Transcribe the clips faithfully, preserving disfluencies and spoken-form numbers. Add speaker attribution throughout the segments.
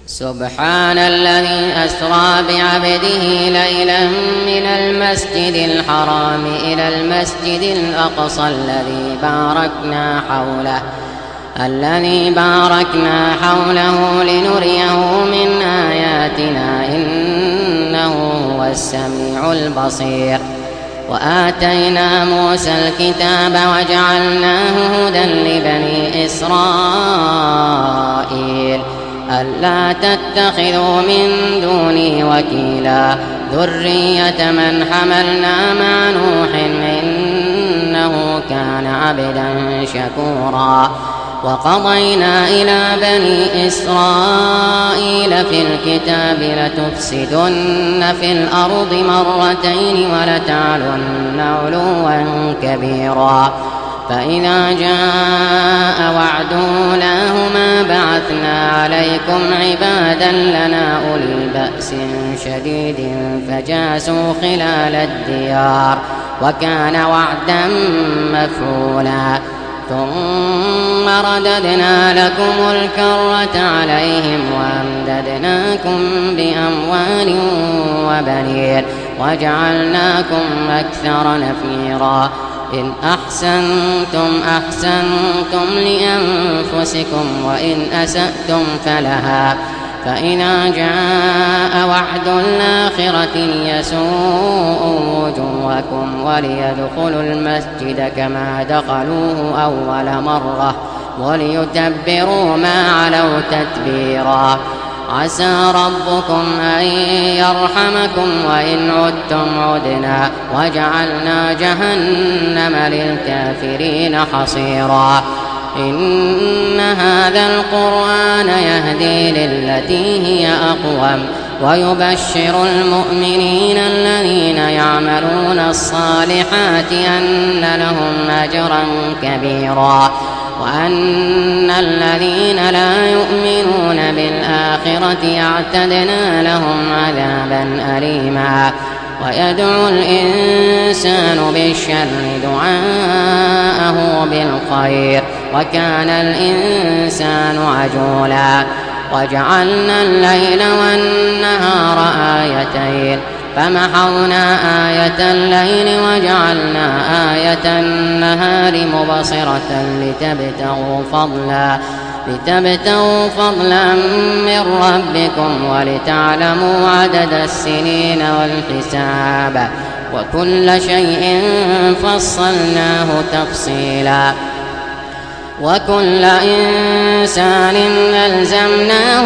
Speaker 1: سبحان الذي أسرى بعبده ليلا من المسجد الحرام إلى المسجد الأقصى الذي باركنا حوله الذي باركنا حوله لنريه من آياتنا إنه هو السميع البصير. وآتينا موسى الكتاب وجعلناه هدى لبني إسرائيل ألا تتخذوا من دوني وكيلا ذرية من حملنا مع نوح إنه كان عبدا شكورا. وقضينا إلى بني إسرائيل في الكتاب لتفسدن في الأرض مرتين ولتعلن علوا كبيرا فإذا جاء وعد أولاهما بعثنا عليكم عبادا لنا أولي بأس شديد فجاسوا خلال الديار وكان وعدا مفعولا. ثم رددنا لكم الكرة عليهم وأمددناكم بأموال وبنين وجعلناكم أكثر نفيرا. إن أحسنتم أحسنتم لأنفسكم وإن أسأتم فلها فإذا جاء وعد الآخرة ليسوءوا وجوهكم وليدخلوا المسجد كما دخلوه أول مرة وليتبروا ما علوا تتبيرا. عسى ربكم أن يرحمكم وإن عدتم عدنا وجعلنا جهنم للكافرين حصيرا. إن هذا القرآن يهدي للتي هي أقوم ويبشر المؤمنين الذين يعملون الصالحات أن لهم أجرا كبيرا وأن الذين لا يؤمنون بالآخرة اعتدنا لهم عذابا أليما. ويدعو الإنسان بالشر دعاءه بالخير وكان الإنسان عجولا. وجعلنا الليل والنهار آيتين فمحونا آية الليل وجعلنا آية النهار مبصرة لتبتغوا فضلا لتبتغوا فضلا من ربكم ولتعلموا عدد السنين والحساب وكل شيء فصلناه تفصيلا. وكل إنسان ألزمناه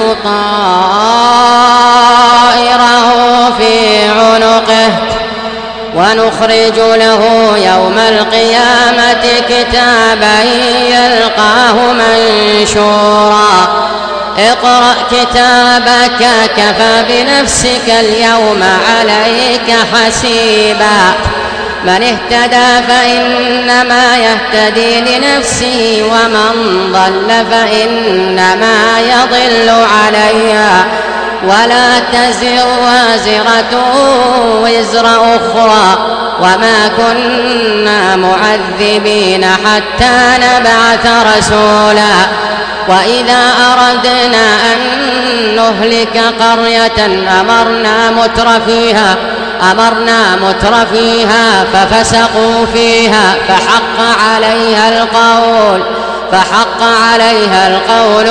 Speaker 1: طائره في عنقه ونخرج له يوم القيامة كتابا يلقاه منشورا. اقرأ كتابك كفى بنفسك اليوم عليك حسيبا. من اهتدى فإنما يهتدي لنفسه ومن ضل فإنما يضل عليها ولا تزر وازرة وزر أخرى وما كنا معذبين حتى نبعث رسولا. وإذا أردنا أن نهلك قرية أمرنا مترفيها أمرنا مترفيها ففسقوا فيها فحق عليها القول فحق عليها القول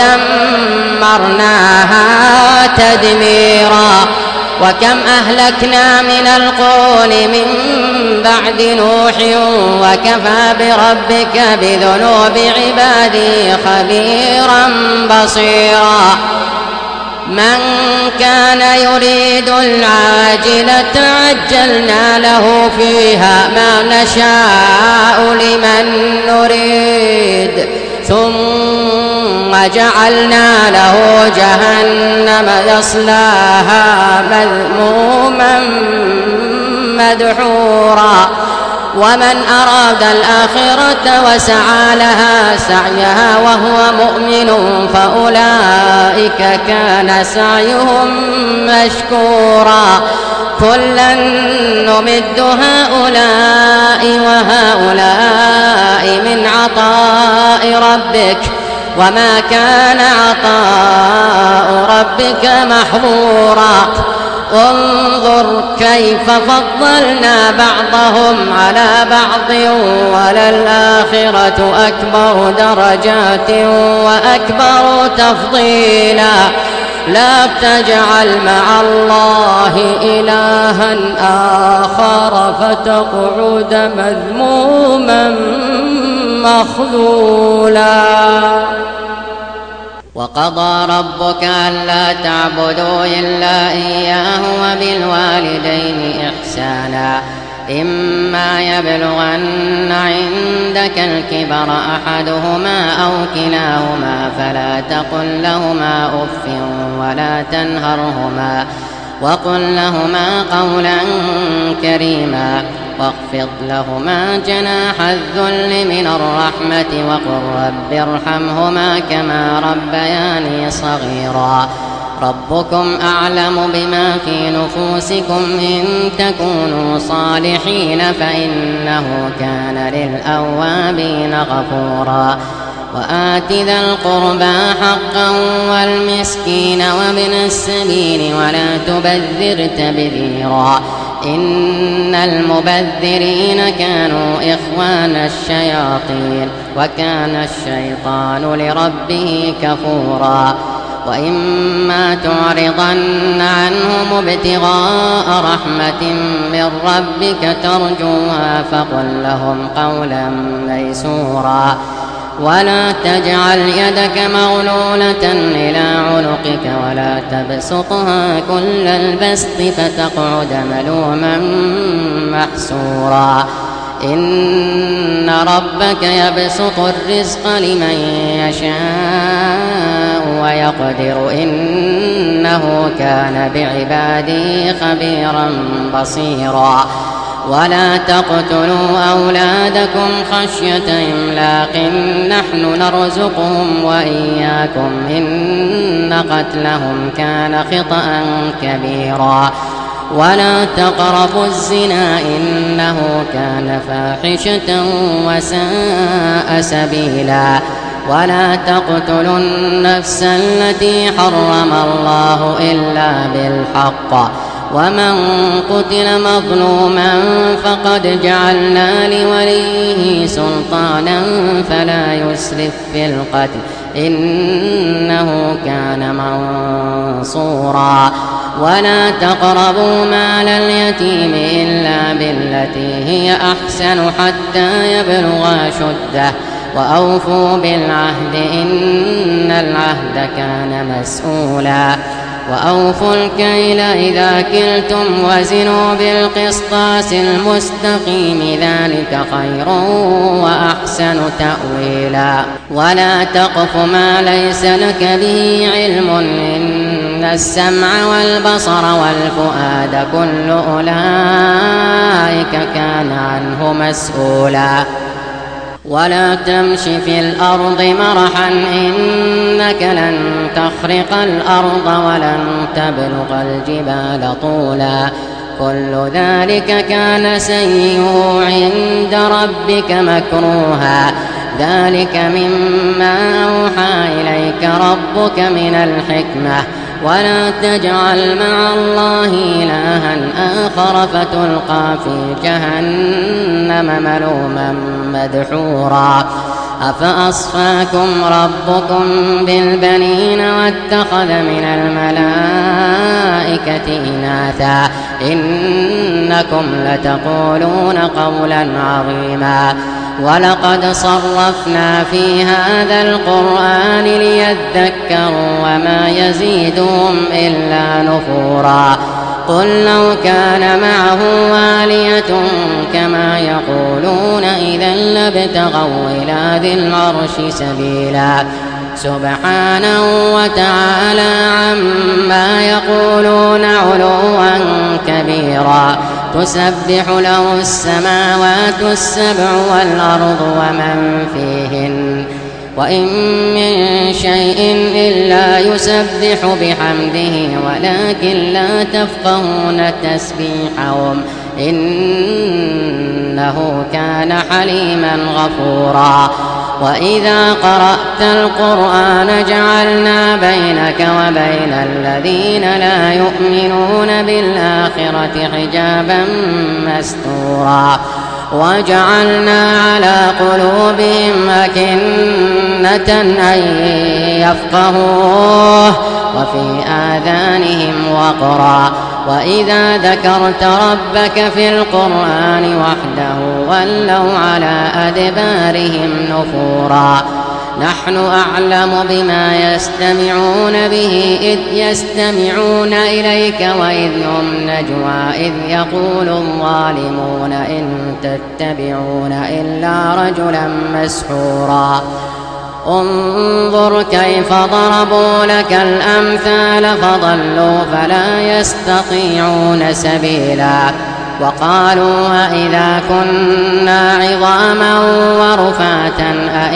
Speaker 1: فدمرناها تدميرا. وكم أهلكنا من القرون من بعد نوح وكفى بربك بذنوب عباده خبيرا بصيرا. من كان يريد العاجلة عجلنا له فيها ما نشاء لمن نريد ثم جعلنا له جهنم يصلاها مذموما مدحورا. ومن أراد الآخرة وسعى لها سعيها وهو مؤمن فأولئك كان سعيهم مشكورا. كلا نمد هؤلاء وهؤلاء من عطاء ربك وما كان عطاء ربك محظورا انظر كيف فضلنا بعضهم على بعض وللآخرة أكبر درجات وأكبر تفضيلا لا تجعل مع الله إلها آخر فتقعد مذموما مخذولا. وقضى ربك ألا تعبدوا إلا إياه وبالوالدين إحسانا إما يبلغن عندك الكبر أحدهما أو كلاهما فلا تقل لهما أف ولا تنهرهما وقل لهما قولا كريما واخفض لهما جناح الذل من الرحمة وقل رب ارحمهما كما ربياني صغيرا ربكم أعلم بما في نفوسكم إن تكونوا صالحين فإنه كان للأوابين غفورا وآت ذا القربى حقا والمسكين وابن السبيل ولا تبذر تبذيرا إن المبذرين كانوا إخوان الشياطين وكان الشيطان لربه كفورا وإما تعرضن عنهم ابتغاء رحمة من ربك ترجوها فقل لهم قولا ميسورا ولا تجعل يدك مغلولة إلى عنقك ولا تبسطها كل البسط فتقعد ملوما محسورا إن ربك يبسط الرزق لمن يشاء ويقدر إنه كان بعباده خبيرا بصيرا ولا تقتلوا أولادكم خشية إملاق نحن نرزقهم وإياكم إن قتلهم كان خطأ كبيرا ولا تقربوا الزنا إنه كان فاحشة وساء سبيلا ولا تقتلوا النفس التي حرم الله إلا بالحق ومن قتل مظلوما فقد جعلنا لوليه سلطانا فلا يسرف في القتل إنه كان منصورا ولا تقربوا مال اليتيم إلا بالتي هي أحسن حتى يبلغ أشده وأوفوا بالعهد إن العهد كان مسؤولا وأوفوا الكيل إذا كلتم وزنوا بالقسطاس المستقيم ذلك خير وأحسن تأويلا ولا تقف ما ليس لك به علم إن السمع والبصر والفؤاد كل أولئك كان عنه مسؤولا ولا تمش في الأرض مرحا إنك لن تخرق الأرض ولن تبلغ الجبال طولا كل ذلك كان سيئه عند ربك مكروها ذلك مما أوحى إليك ربك من الحكمة ولا تجعل مع الله إلها آخر فتلقى في جهنم ملوما مدحورا أفأصفاكم ربكم بالبنين واتخذ من الملائكة إناثا إنكم لتقولون قولا عظيما ولقد صرفنا في هذا القرآن ليذكروا وما يزيدهم إلا نفورا قل لو كان معه آلية كما يقولون إذا لابتغوا إلى ذي العرش سبيلا سبحانه وتعالى عما يقولون علوا كبيرا تسبح له السماوات السبع والأرض ومن فيهن وإن من شيء إلا يسبح بحمده ولكن لا تفقهون تسبيحهم إنه كان حليما غفورا وإذا قرأت القرآن جعلنا بينك وبين الذين لا يؤمنون بالآخرة حجابا مستورا وجعلنا على قلوبهم أكنة أن يفقهوه وفي آذانهم وقرا وإذا ذكرت ربك في القرآن وحده ولوا على أدبارهم نفورا نحن أعلم بما يستمعون به إذ يستمعون إليك وإذ هم نجوى إذ يقول الظالمون إن تتبعون إلا رجلا مسحورا انظر كيف ضربوا لك الأمثال فضلوا فلا يستطيعون سبيلا وقالوا أإذا كنا عظاما ورفاتا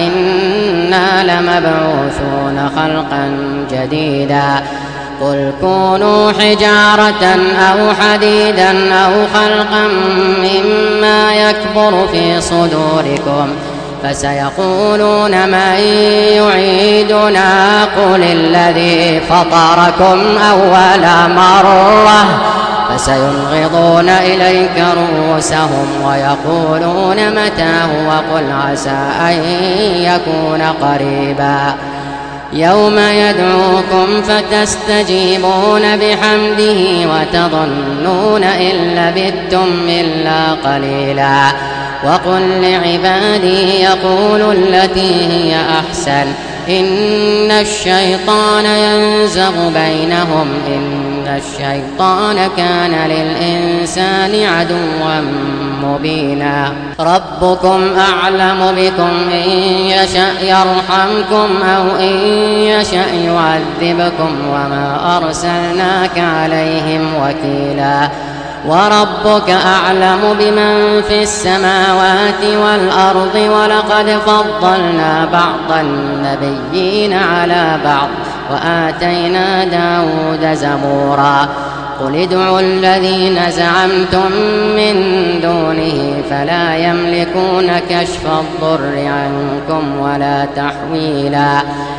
Speaker 1: أإنا لمبعوثون خلقا جديدا قل كونوا حجارة أو حديدا أو خلقا مما يكبر في صدوركم فسيقولون من يعيدنا قل الذي فطركم أول مرة فسينغضون إليك رؤوسهم ويقولون متى هو قل عسى أن يكون قريبا يوم يدعوكم فتستجيبون بحمده وتظنون إن لبثتم إلا قليلا وقل لعبادي يقولوا التي هي أحسن إن الشيطان ينزغ بينهم إن الشيطان كان للإنسان عدوا مبينا ربكم أعلم بكم إن يشأ يرحمكم أو إن يشأ يعذبكم وما أرسلناك عليهم وكيلا وربك أعلم بمن في السماوات والأرض ولقد فضلنا بعض النبيين على بعض وآتينا داود زبورا قل ادعوا الذين زعمتم من دونه فلا يملكون كشف الضر عنكم ولا تحويلا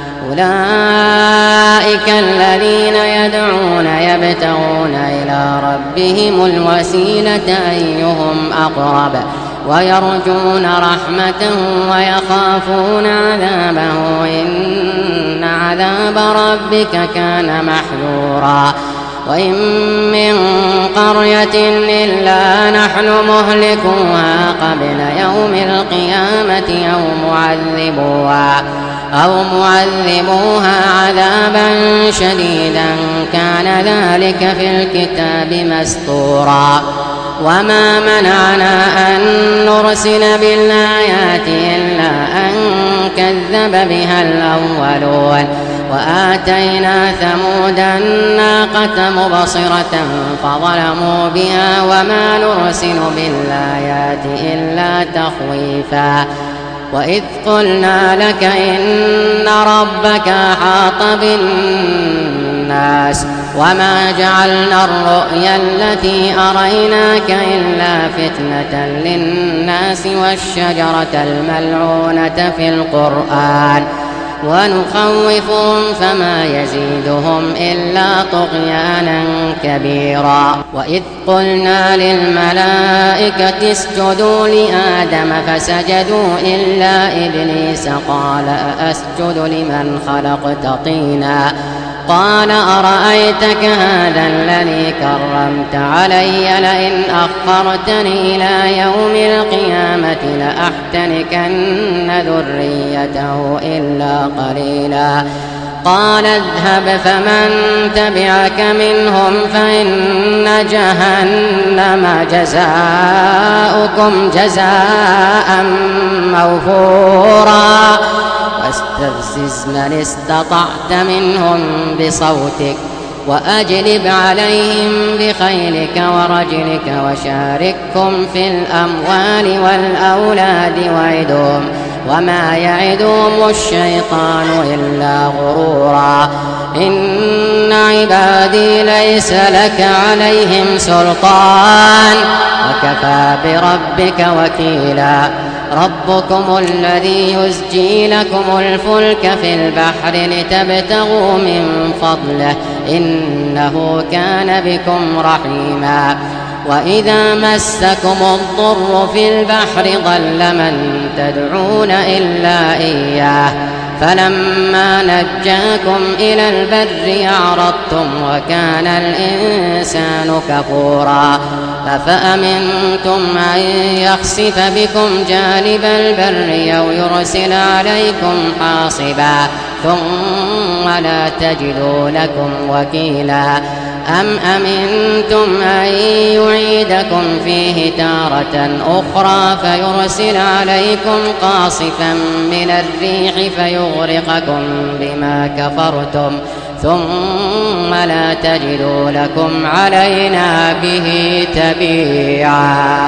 Speaker 1: أولئك الذين يدعون يبتغون إلى ربهم الوسيلة أيهم أقرب ويرجون رحمته ويخافون عذابه إن عذاب ربك كان محذورا وإن من قرية إلا نحن مهلكوها قبل يوم القيامة أو معذبوها أو معذبوها عذابا شديدا كان ذلك في الكتاب مسطورا وما منعنا أن نرسل بالآيات إلا أن كذب بها الأولون وآتينا ثمود الناقة مبصرة فظلموا بها وما نرسل بالآيات إلا تخويفا وإذ قلنا لك إن ربك أحاط بالناس وما جعلنا الرؤيا التي أريناك إلا فتنة للناس والشجرة الملعونة في القرآن ونخوفهم فما يزيدهم إلا طغيانا كبيرا وإذ قلنا للملائكة اسجدوا لآدم فسجدوا إلا إبليس قال أأسجد لمن خلقت طينا قال أرأيتك هذا الذي كرمت علي لئن أخرتني إلى يوم القيامة لأحتنكن ذريته إلا قليلا قال اذهب فمن تبعك منهم فإن جهنم جزاؤكم جزاء موفورا واستفزز من استطعت منهم بصوتك وأجلب عليهم بخيلك ورجلك وشاركهم في الأموال والأولاد وعدهم وما يعدهم الشيطان إلا غرورا إن عبادي ليس لك عليهم سلطان وكفى بربك وكيلا ربكم الذي يزجي لكم الفلك في البحر لتبتغوا من فضله إنه كان بكم رحيما وإذا مسكم الضر في البحر ضل من تدعون إلا إياه فلما نجاكم إلى البر أعرضتم وكان الإنسان كفورا أفأمنتم أن يخسف بكم جانب البر أو يرسل عليكم حاصبا ثم لا تجدوا لكم وكيلا أم أمنتم أن يعيدكم فيه تارة أخرى فيرسل عليكم قاصفا من الريح فيغرقكم بما كفرتم ثم لا تجدوا لكم علينا به تبيعا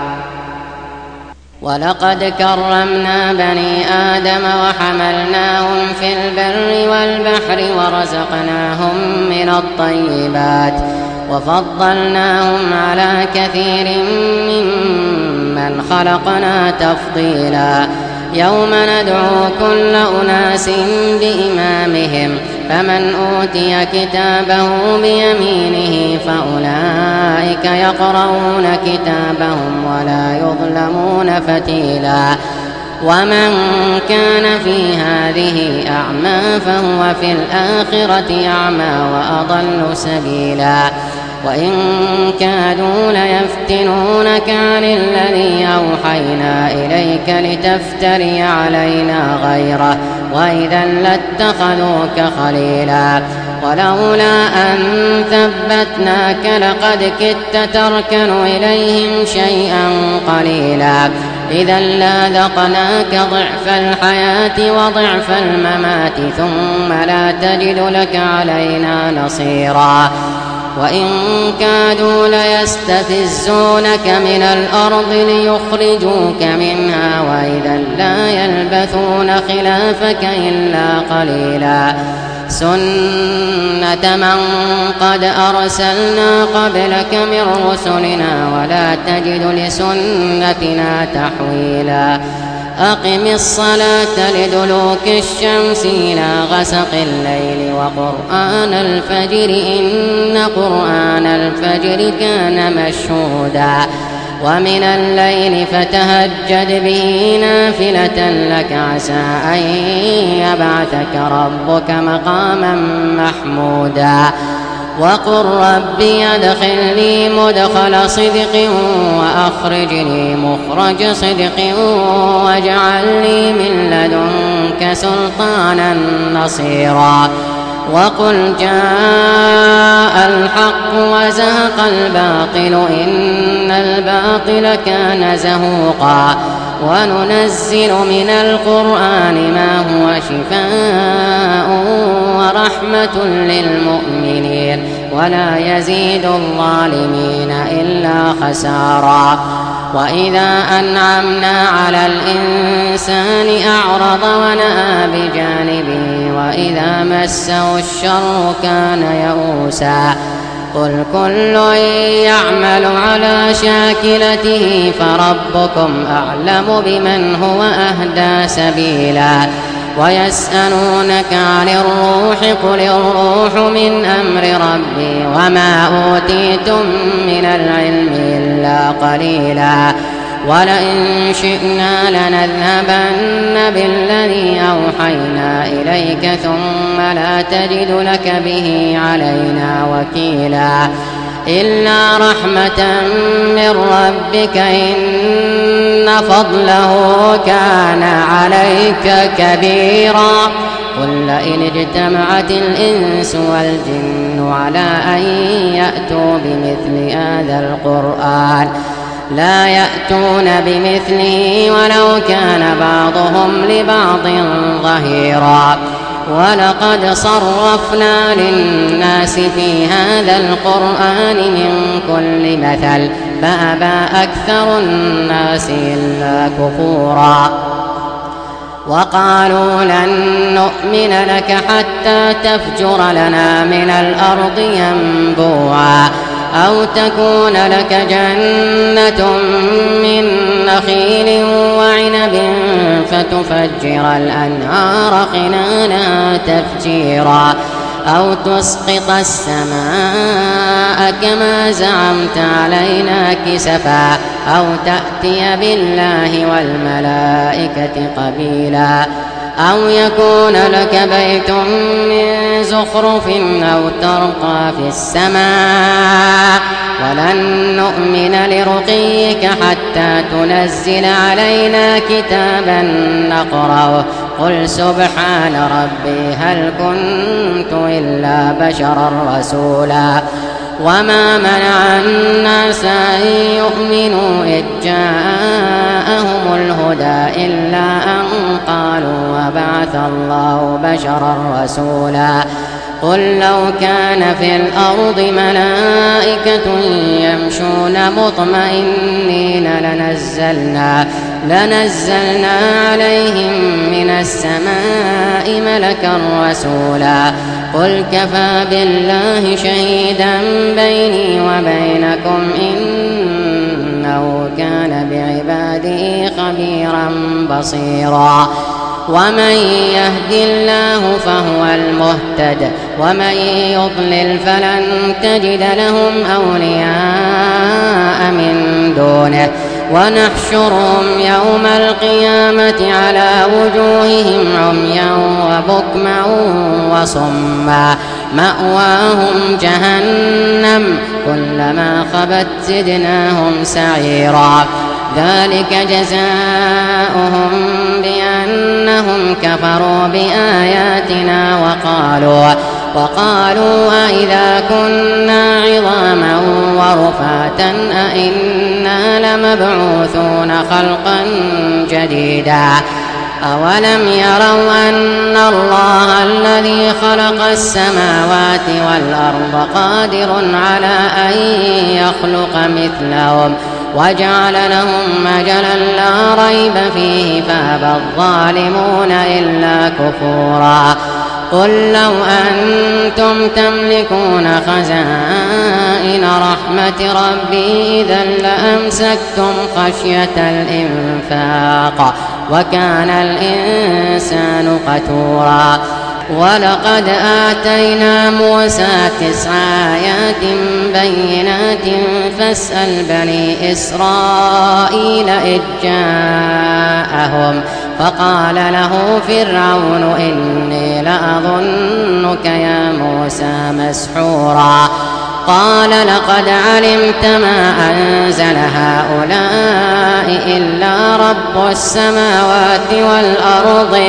Speaker 1: ولقد كرمنا بني آدم وحملناهم في البر والبحر ورزقناهم من الطيبات وفضلناهم على كثير ممن خلقنا تفضيلا يوم ندعو كل أناس بإمامهم فمن أوتي كتابه بيمينه فأولئك يقرؤون كتابهم ولا يظلمون فتيلا ومن كان في هذه أعمى فهو في الآخرة أعمى وأضل سبيلا وإن كادوا ليفتنونك عن الذي أوحينا إليك لتفتري علينا غيره وإذا لاتخذوك خليلا ولولا أن ثبتناك لقد كدت تركن إليهم شيئا قليلا إذا لاذقناك ضعف الحياة وضعف الممات ثم لا تجد لك علينا نصيرا وإن كادوا ليستفزونك من الأرض ليخرجوك منها وإذا لا يلبثون خلافك إلا قليلا سنة من قد أرسلنا قبلك من رسلنا ولا تجد لسنتنا تحويلا أقم الصلاة لدلوك الشمس إلى غسق الليل وقرآن الفجر إن قرآن الفجر كان مشهودا ومن الليل فتهجد به نافلة لك عسى أن يبعثك ربك مقاما محمودا وقل ربي أدخلني مدخل صدق وأخرجني مخرج صدق واجعل لي من لدنك سلطانا نصيرا وقل جاء الحق وزهق الباطل إن الباطل كان زهوقا وننزل من القرآن ما هو شفاء ورحمة للمؤمنين ولا يزيد الظالمين إلا خسارا وإذا أنعمنا على الإنسان أعرض ونأى بجانبه وإذا مسه الشر كان يئوسا قل كل يعمل على شاكلته فربكم أعلم بمن هو أهدى سبيلا ويسألونك عن الروح قل الروح من أمر ربي وما أوتيتم من العلم إلا قليلا ولئن شئنا لنذهبن بالذي أوحينا إليك ثم لا تجد لك به علينا وكيلا إلا رحمة من ربك إن فضله كان عليك كبيرا قل لئن اجتمعت الإنس والجن على أن يأتوا بمثل هذا القرآن لا يأتون بمثله ولو كان بعضهم لبعض ظهيرا ولقد صرفنا للناس في هذا القرآن من كل مثل فأبى أكثر الناس إلا كفورا وقالوا لن نؤمن لك حتى تفجر لنا من الأرض ينبوعا أو تكون لك جنة من نخيل وعنب فتفجر الأنهار خلالها تفجيرا أو تسقط السماء كما زعمت علينا كسفا أو تأتي بالله والملائكة قبيلا أو يكون لك بيت من زخرف أو ترقى في السماء ولن نؤمن لرقيك حتى تنزل علينا كتابا نقرأه قل سبحان ربي هل كنت إلا بشرا رسولا وما منع الناس أن يؤمنوا إذ جاءهم الهدى إلا أن قالوا وبعث الله بشرا رسولا قل لو كان في الأرض ملائكة يمشون مطمئنين لنزلنا لنزلنا عليهم من السماء ملكا رسولا قل كفى بالله شهيدا بيني وبينكم إنه كان بعباده خبيرا بصيرا ومن يهد الله فهو المهتد ومن يضلل فلن تجد لهم أولياء من دونه ونحشرهم يوم القيامة على وجوههم عميا وبكما وصما مأواهم جهنم كلما خبت زدناهم سعيرا ذلك جزاؤهم بأنهم كفروا بآياتنا وقالوا وقالوا أإذا كنا عظاما ورفاتا أإنا لمبعوثون خلقا جديدا أولم يروا أن الله الذي خلق السماوات والأرض قادر على أن يخلق مثلهم وجعل لهم أجلا لا ريب فيه فأبى الظالمون إلا كفورا قل لو أنتم تملكون خزائن رحمة ربي إذا لأمسكتم خشية الإنفاق وكان الإنسان قتورا ولقد آتينا موسى تسع آيات بينات فاسأل بني إسرائيل إذ جاءهم فقال له فرعون إني لأظنك يا موسى مسحورا قال لقد علمت ما أنزل هؤلاء إلا رب السماوات والأرض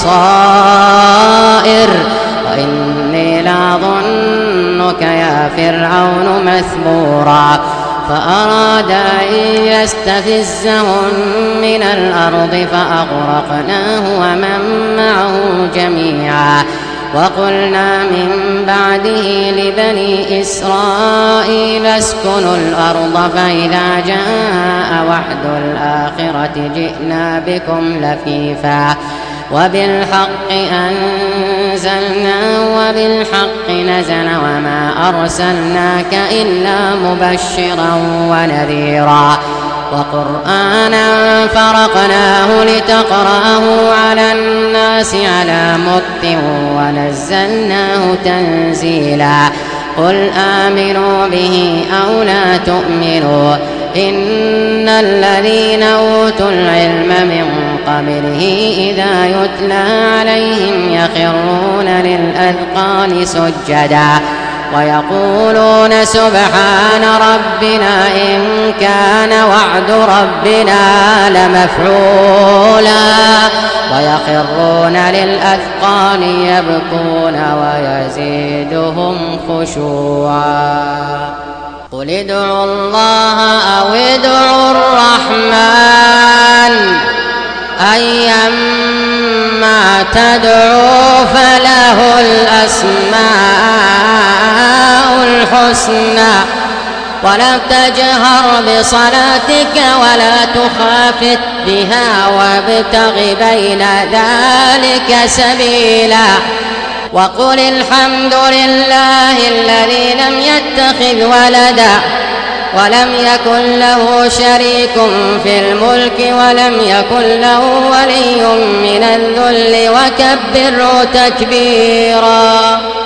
Speaker 1: بصائر وإني لأظنك يا فرعون مثبورا فأراد أن يستفزهم من الأرض فأغرقناه ومن معه جميعا وقلنا من بعده لبني إسرائيل اسكنوا الأرض فإذا جاء وعد الآخرة جئنا بكم لفيفا وبالحق أنزلنا وبالحق نزل وما أرسلناك إلا مبشرا ونذيرا وقرآنا فرقناه لتقرأه على الناس على مكث ونزلناه تنزيلا قل آمنوا به أو لا تؤمنوا إن الذين أوتوا العلم من قبله إذا يتلى عليهم يخرون للأذقان سجدا ويقولون سبحان ربنا إن كان وعد ربنا لمفعولا ويخرون للأذقان يبكون ويزيدهم خشوعا قل ادعوا الله أو ادعوا الرحمن أيما تدعوا فله الأسماء الحسنى ولا تجهر بصلاتك ولا تخافت بها وابتغ بين ذلك سبيلا وقل الحمد لله الذي لم يتخذ ولدا ولم يكن له شريك في الملك ولم يكن له ولي من الذل وكبره تكبيرا.